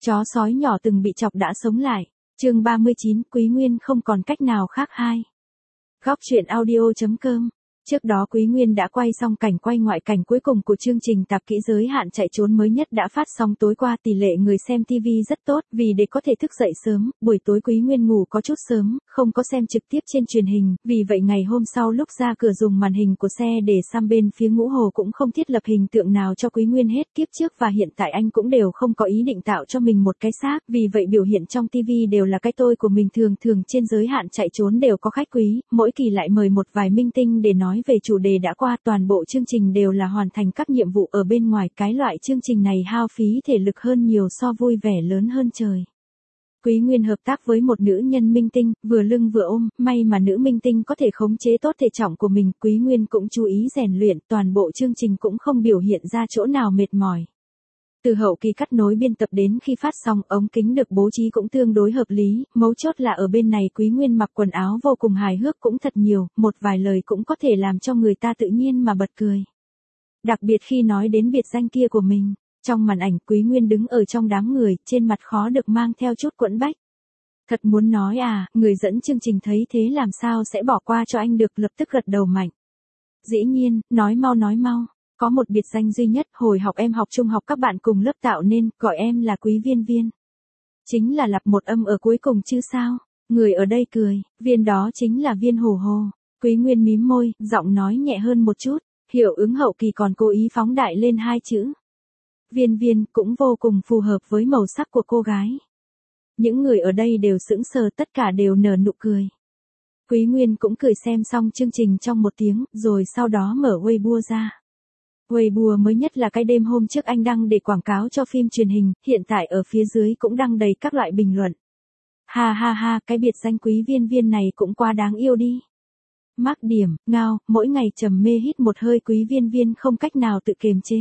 Chó sói nhỏ từng bị chọc đã sống lại. Chương 39, Quý Nguyên không còn cách nào khác hai. Góc truyện audio.com. Trước đó Quý Nguyên đã quay xong cảnh quay ngoại cảnh cuối cùng của chương trình tạp kỹ giới hạn chạy trốn mới nhất đã phát xong tối qua, tỷ lệ người xem TV rất tốt, vì để có thể thức dậy sớm, buổi tối Quý Nguyên ngủ có chút sớm, không có xem trực tiếp trên truyền hình, vì vậy ngày hôm sau lúc ra cửa dùng màn hình của xe để xăm bên phía Ngũ Hồ cũng không thiết lập hình tượng nào cho Quý Nguyên hết, kiếp trước và hiện tại anh cũng đều không có ý định tạo cho mình một cái xác, vì vậy biểu hiện trong TV đều là cái tôi của mình. Thường trên giới hạn chạy trốn đều có khách quý, mỗi kỳ lại mời một vài minh tinh để nói về chủ đề đã qua, toàn bộ chương trình đều là hoàn thành các nhiệm vụ ở bên ngoài, cái loại chương trình này hao phí thể lực hơn nhiều so vui vẻ lớn hơn trời. Quý Nguyên hợp tác với một nữ nhân minh tinh, vừa lưng vừa ôm, may mà nữ minh tinh có thể khống chế tốt thể trọng của mình, Quý Nguyên cũng chú ý rèn luyện, toàn bộ chương trình cũng không biểu hiện ra chỗ nào mệt mỏi. Từ hậu kỳ cắt nối biên tập đến khi phát xong, ống kính được bố trí cũng tương đối hợp lý, mấu chốt là ở bên này Quý Nguyên mặc quần áo vô cùng hài hước cũng thật nhiều, một vài lời cũng có thể làm cho người ta tự nhiên mà bật cười. Đặc biệt khi nói đến biệt danh kia của mình, trong màn ảnh Quý Nguyên đứng ở trong đám người, trên mặt khó được mang theo chút quẫn bách. Thật muốn nói à, người dẫn chương trình thấy thế làm sao sẽ bỏ qua cho anh được, lập tức gật đầu mạnh. Dĩ nhiên, nói mau. Có một biệt danh duy nhất, hồi học em học trung học các bạn cùng lớp tạo nên, gọi em là Quý Viên. Chính là lặp một âm ở cuối cùng chứ sao? Người ở đây cười, viên đó chính là Viên Hồ. Quý Nguyên mím môi, giọng nói nhẹ hơn một chút, hiệu ứng hậu kỳ còn cố ý phóng đại lên hai chữ. Viên cũng vô cùng phù hợp với màu sắc của cô gái. Những người ở đây đều sững sờ, tất cả đều nở nụ cười. Quý Nguyên cũng cười xem xong chương trình trong một tiếng, rồi sau đó mở Weibo ra. Weibo mới nhất là cái đêm hôm trước anh đăng để quảng cáo cho phim truyền hình, hiện tại ở phía dưới cũng đăng đầy các loại bình luận. Ha, cái biệt danh Quý Viên này cũng quá đáng yêu đi. Mắc điểm, ngao, mỗi ngày trầm mê hít một hơi Quý Viên không cách nào tự kiềm chế.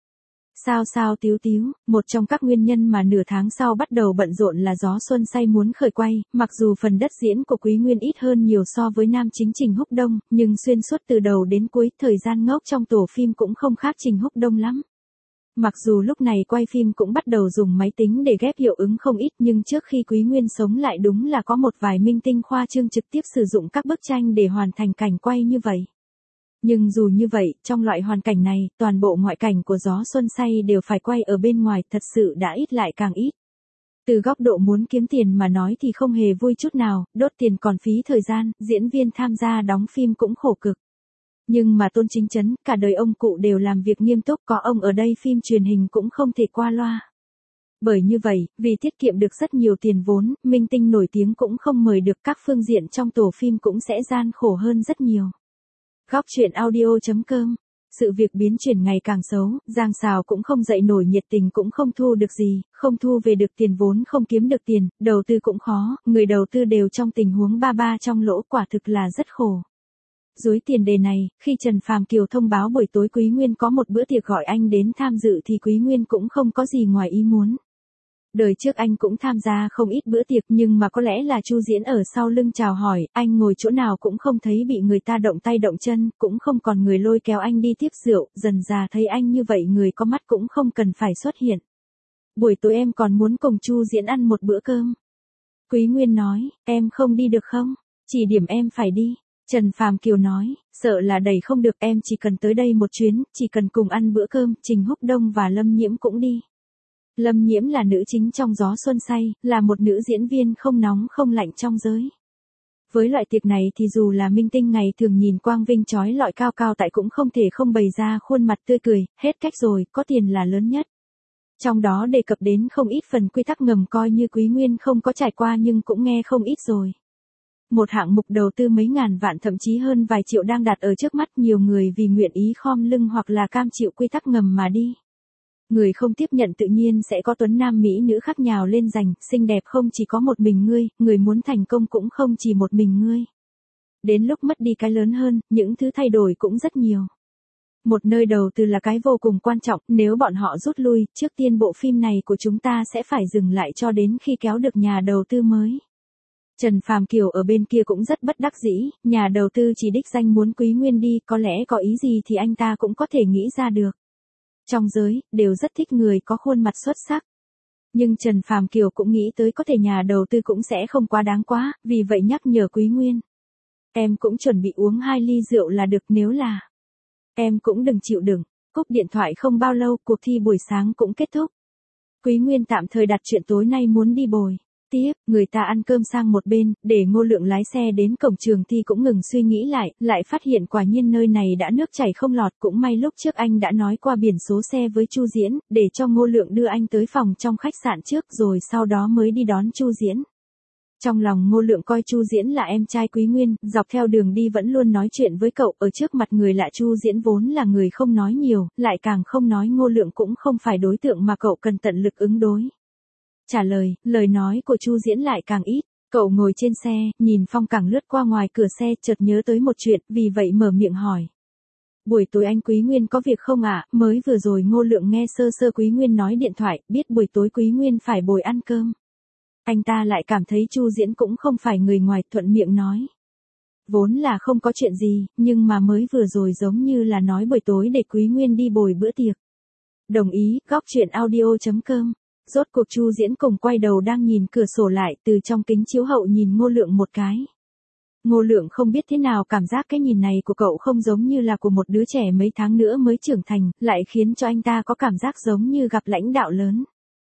Sao Tíu, một trong các nguyên nhân mà nửa tháng sau bắt đầu bận rộn là Gió Xuân Say muốn khởi quay, mặc dù phần đất diễn của Quý Nguyên ít hơn nhiều so với nam chính Trình Húc Đông, nhưng xuyên suốt từ đầu đến cuối, thời gian ngốc trong tổ phim cũng không khác Trình Húc Đông lắm. Mặc dù lúc này quay phim cũng bắt đầu dùng máy tính để ghép hiệu ứng không ít, nhưng trước khi Quý Nguyên sống lại đúng là có một vài minh tinh khoa trương trực tiếp sử dụng các bức tranh để hoàn thành cảnh quay như vậy. Nhưng dù như vậy, trong loại hoàn cảnh này, toàn bộ ngoại cảnh của Gió Xuân Say đều phải quay ở bên ngoài, thật sự đã ít lại càng ít. Từ góc độ muốn kiếm tiền mà nói thì không hề vui chút nào, đốt tiền còn phí thời gian, diễn viên tham gia đóng phim cũng khổ cực. Nhưng mà Tôn Chính Trấn, cả đời ông cụ đều làm việc nghiêm túc, có ông ở đây phim truyền hình cũng không thể qua loa. Bởi như vậy, vì tiết kiệm được rất nhiều tiền vốn, minh tinh nổi tiếng cũng không mời được, các phương diện trong tổ phim cũng sẽ gian khổ hơn rất nhiều. Góc truyện audio.com. Sự việc biến chuyển ngày càng xấu, Giang Sào cũng không dậy nổi nhiệt tình, cũng không thu được gì, không thu về được tiền vốn, không kiếm được tiền, đầu tư cũng khó, người đầu tư đều trong tình huống ba trong lỗ, quả thực là rất khổ. Dưới tiền đề này, khi Trần Phàm Kiều thông báo buổi tối Quý Nguyên có một bữa tiệc gọi anh đến tham dự thì Quý Nguyên cũng không có gì ngoài ý muốn. Đời trước anh cũng tham gia không ít bữa tiệc, nhưng mà có lẽ là Chu Diễn ở sau lưng chào hỏi, anh ngồi chỗ nào cũng không thấy bị người ta động tay động chân, cũng không còn người lôi kéo anh đi tiếp rượu, dần dà thấy anh như vậy người có mắt cũng không cần phải xuất hiện. Buổi tối em còn muốn cùng Chu Diễn ăn một bữa cơm. Quý Nguyên nói, em không đi được không? Chỉ điểm em phải đi. Trần Phàm Kiều nói, sợ là đẩy không được, em chỉ cần tới đây một chuyến, chỉ cần cùng ăn bữa cơm, Trình Húc Đông và Lâm Nhiễm cũng đi. Lâm Nhiễm là nữ chính trong Gió Xuân Say, là một nữ diễn viên không nóng không lạnh trong giới. Với loại tiệc này thì dù là minh tinh ngày thường nhìn quang vinh chói lọi cao tại cũng không thể không bày ra khuôn mặt tươi cười, hết cách rồi, có tiền là lớn nhất. Trong đó đề cập đến không ít phần quy tắc ngầm coi như Quý Nguyên không có trải qua nhưng cũng nghe không ít rồi. Một hạng mục đầu tư mấy ngàn vạn thậm chí hơn vài triệu đang đặt ở trước mắt, nhiều người vì nguyện ý khom lưng hoặc là cam chịu quy tắc ngầm mà đi. Người không tiếp nhận tự nhiên sẽ có tuấn nam mỹ nữ khác nhào lên giành, xinh đẹp không chỉ có một mình ngươi, người muốn thành công cũng không chỉ một mình ngươi. Đến lúc mất đi cái lớn hơn, những thứ thay đổi cũng rất nhiều. Một nơi đầu tư là cái vô cùng quan trọng, nếu bọn họ rút lui, trước tiên bộ phim này của chúng ta sẽ phải dừng lại cho đến khi kéo được nhà đầu tư mới. Trần Phàm Kiều ở bên kia cũng rất bất đắc dĩ, nhà đầu tư chỉ đích danh muốn Quý Nguyên đi, có lẽ có ý gì thì anh ta cũng có thể nghĩ ra được. Trong giới, đều rất thích người có khuôn mặt xuất sắc. Nhưng Trần Phàm Kiều cũng nghĩ tới có thể nhà đầu tư cũng sẽ không quá đáng quá, vì vậy nhắc nhở Quý Nguyên. Em cũng chuẩn bị uống 2 ly rượu là được, nếu là em cũng đừng chịu đựng. Cúp điện thoại không bao lâu, cuộc thi buổi sáng cũng kết thúc. Quý Nguyên tạm thời đặt chuyện tối nay muốn đi bồi tiếp, người ta ăn cơm sang một bên, để Ngô Lượng lái xe đến cổng trường thi cũng ngừng suy nghĩ lại phát hiện quả nhiên nơi này đã nước chảy không lọt, cũng may lúc trước anh đã nói qua biển số xe với Chu Diễn, để cho Ngô Lượng đưa anh tới phòng trong khách sạn trước rồi sau đó mới đi đón Chu Diễn. Trong lòng Ngô Lượng coi Chu Diễn là em trai Quý Nguyên, dọc theo đường đi vẫn luôn nói chuyện với cậu, ở trước mặt người lạ Chu Diễn vốn là người không nói nhiều, lại càng không nói Ngô Lượng cũng không phải đối tượng mà cậu cần tận lực ứng đối. Trả lời nói của Chu Diễn lại càng ít, cậu ngồi trên xe, nhìn phong cảnh lướt qua ngoài cửa xe, chợt nhớ tới một chuyện, vì vậy mở miệng hỏi. Buổi tối anh Quý Nguyên có việc không ạ? Mới vừa rồi Ngô Lượng nghe sơ sơ Quý Nguyên nói điện thoại, biết buổi tối Quý Nguyên phải bồi ăn cơm. Anh ta lại cảm thấy Chu Diễn cũng không phải người ngoài, thuận miệng nói. Vốn là không có chuyện gì, nhưng mà mới vừa rồi giống như là nói buổi tối để Quý Nguyên đi bồi bữa tiệc. Đồng ý, góc chuyện audio.com. Rốt cuộc Chu Diễn cùng quay đầu đang nhìn cửa sổ lại, từ trong kính chiếu hậu nhìn Ngô Lượng một cái. Ngô Lượng không biết thế nào, cảm giác cái nhìn này của cậu không giống như là của một đứa trẻ mấy tháng nữa mới trưởng thành, lại khiến cho anh ta có cảm giác giống như gặp lãnh đạo lớn.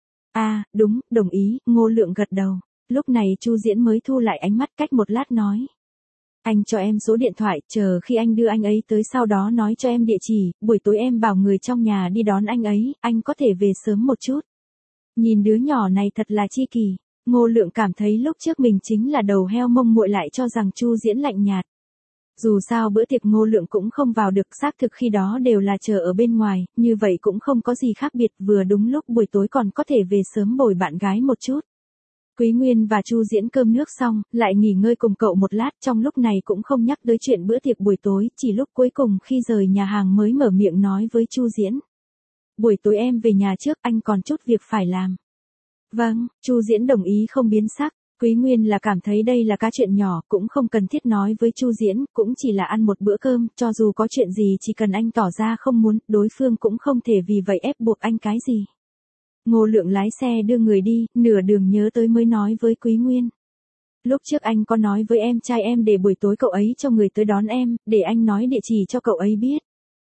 Đúng, đồng ý, Ngô Lượng gật đầu. Lúc này Chu Diễn mới thu lại ánh mắt, cách một lát nói. Anh cho em số điện thoại, chờ khi anh đưa anh ấy tới sau đó nói cho em địa chỉ, buổi tối em bảo người trong nhà đi đón anh ấy, anh có thể về sớm một chút. Nhìn đứa nhỏ này thật là chi kỷ, Ngô Lượng cảm thấy lúc trước mình chính là đầu heo mông muội, lại cho rằng Chu Diễn lạnh nhạt. Dù sao bữa tiệc Ngô Lượng cũng không vào được, xác thực khi đó đều là chờ ở bên ngoài, như vậy cũng không có gì khác biệt, vừa đúng lúc buổi tối còn có thể về sớm bồi bạn gái một chút. Quý Nguyên và Chu Diễn cơm nước xong, lại nghỉ ngơi cùng cậu một lát, trong lúc này cũng không nhắc tới chuyện bữa tiệc buổi tối, chỉ lúc cuối cùng khi rời nhà hàng mới mở miệng nói với Chu Diễn. Buổi tối em về nhà trước, anh còn chút việc phải làm. Vâng, Chu Diễn đồng ý không biến sắc. Quý Nguyên là cảm thấy đây là cái chuyện nhỏ, cũng không cần thiết nói với Chu Diễn, cũng chỉ là ăn một bữa cơm, cho dù có chuyện gì chỉ cần anh tỏ ra không muốn, đối phương cũng không thể vì vậy ép buộc anh cái gì. Ngô Lượng lái xe đưa người đi, nửa đường nhớ tới mới nói với Quý Nguyên. Lúc trước anh có nói với em trai em để buổi tối cậu ấy cho người tới đón em, để anh nói địa chỉ cho cậu ấy biết.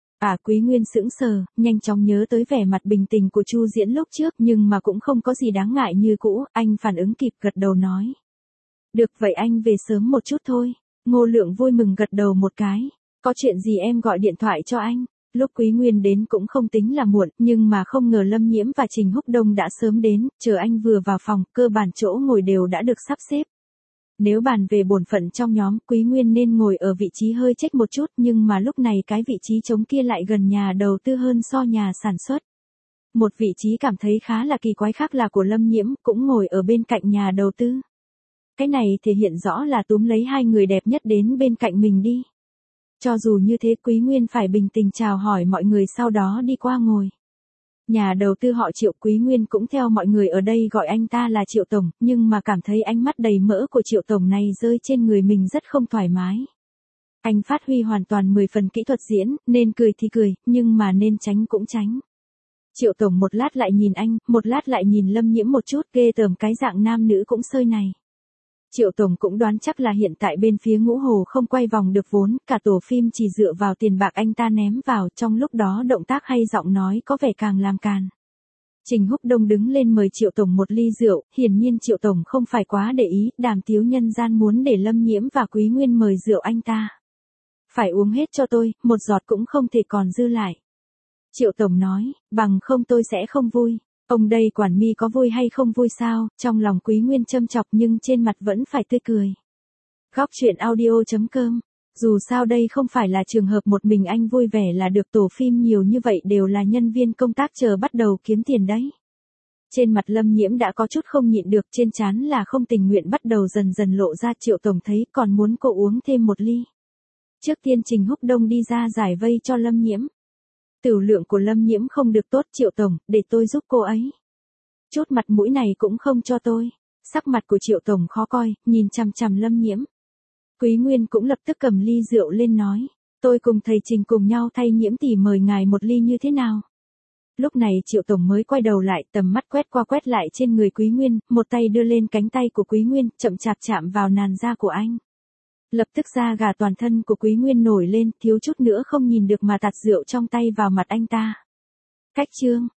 Quý Nguyên sững sờ, nhanh chóng nhớ tới vẻ mặt bình tĩnh của Chu Diễn lúc trước, nhưng mà cũng không có gì đáng ngại như cũ, anh phản ứng kịp gật đầu nói. Được vậy anh về sớm một chút thôi. Ngô Lượng vui mừng gật đầu một cái. Có chuyện gì em gọi điện thoại cho anh. Lúc Quý Nguyên đến cũng không tính là muộn, nhưng mà không ngờ Lâm Nhiễm và Trình Húc Đông đã sớm đến, chờ anh vừa vào phòng, cơ bản chỗ ngồi đều đã được sắp xếp. Nếu bàn về bổn phận trong nhóm, Quý Nguyên nên ngồi ở vị trí hơi chếch một chút, nhưng mà lúc này cái vị trí trống kia lại gần nhà đầu tư hơn so nhà sản xuất. Một vị trí cảm thấy khá là kỳ quái khác là của Lâm Nhiễm, cũng ngồi ở bên cạnh nhà đầu tư. Cái này thể hiện rõ là túm lấy hai người đẹp nhất đến bên cạnh mình đi. Cho dù như thế, Quý Nguyên phải bình tĩnh chào hỏi mọi người sau đó đi qua ngồi. Nhà đầu tư họ Triệu, Quý Nguyên cũng theo mọi người ở đây gọi anh ta là Triệu Tổng, nhưng mà cảm thấy ánh mắt đầy mỡ của Triệu Tổng này rơi trên người mình rất không thoải mái. Anh phát huy hoàn toàn 10 phần kỹ thuật diễn, nên cười thì cười, nhưng mà nên tránh cũng tránh. Triệu Tổng một lát lại nhìn anh, một lát lại nhìn Lâm Nhiễm một chút, ghê tởm cái dạng nam nữ cũng sơi này. Triệu Tổng cũng đoán chắc là hiện tại bên phía Ngũ Hồ không quay vòng được vốn, cả tổ phim chỉ dựa vào tiền bạc anh ta ném vào, trong lúc đó động tác hay giọng nói có vẻ càng làm càn. Trình Húc Đông đứng lên mời Triệu Tổng một ly rượu, hiển nhiên Triệu Tổng không phải quá để ý, Đàm Tiếu nhân gian muốn để Lâm Nhiễm và Quý Nguyên mời rượu anh ta. Phải uống hết cho tôi, một giọt cũng không thể còn dư lại. Triệu Tổng nói, bằng không tôi sẽ không vui. Ông đây quản mi có vui hay không vui sao, trong lòng Quý Nguyên châm chọc nhưng trên mặt vẫn phải tươi cười. Góc chuyện audio.com. Dù sao đây không phải là trường hợp một mình anh vui vẻ là được, tổ phim nhiều như vậy đều là nhân viên công tác chờ bắt đầu kiếm tiền đấy. Trên mặt Lâm Nhiễm đã có chút không nhịn được, trên trán là không tình nguyện bắt đầu dần dần lộ ra. Triệu Tổng thấy còn muốn cô uống thêm một ly. Trước tiên Trình Húc Đông đi ra giải vây cho Lâm Nhiễm. Tửu lượng của Lâm Nhiễm không được tốt, Triệu Tổng, để tôi giúp cô ấy. Chút mặt mũi này cũng không cho tôi. Sắc mặt của Triệu Tổng khó coi, nhìn chằm chằm Lâm Nhiễm. Quý Nguyên cũng lập tức cầm ly rượu lên nói. Tôi cùng thầy Trình cùng nhau thay Nhiễm tỷ mời ngài một ly như thế nào? Lúc này Triệu Tổng mới quay đầu lại, tầm mắt quét qua quét lại trên người Quý Nguyên, một tay đưa lên cánh tay của Quý Nguyên, chậm chạp chạm vào làn da của anh. Lập tức da gà toàn thân của Quý Nguyên nổi lên, thiếu chút nữa không nhìn được mà tạt rượu trong tay vào mặt anh ta. Cách chương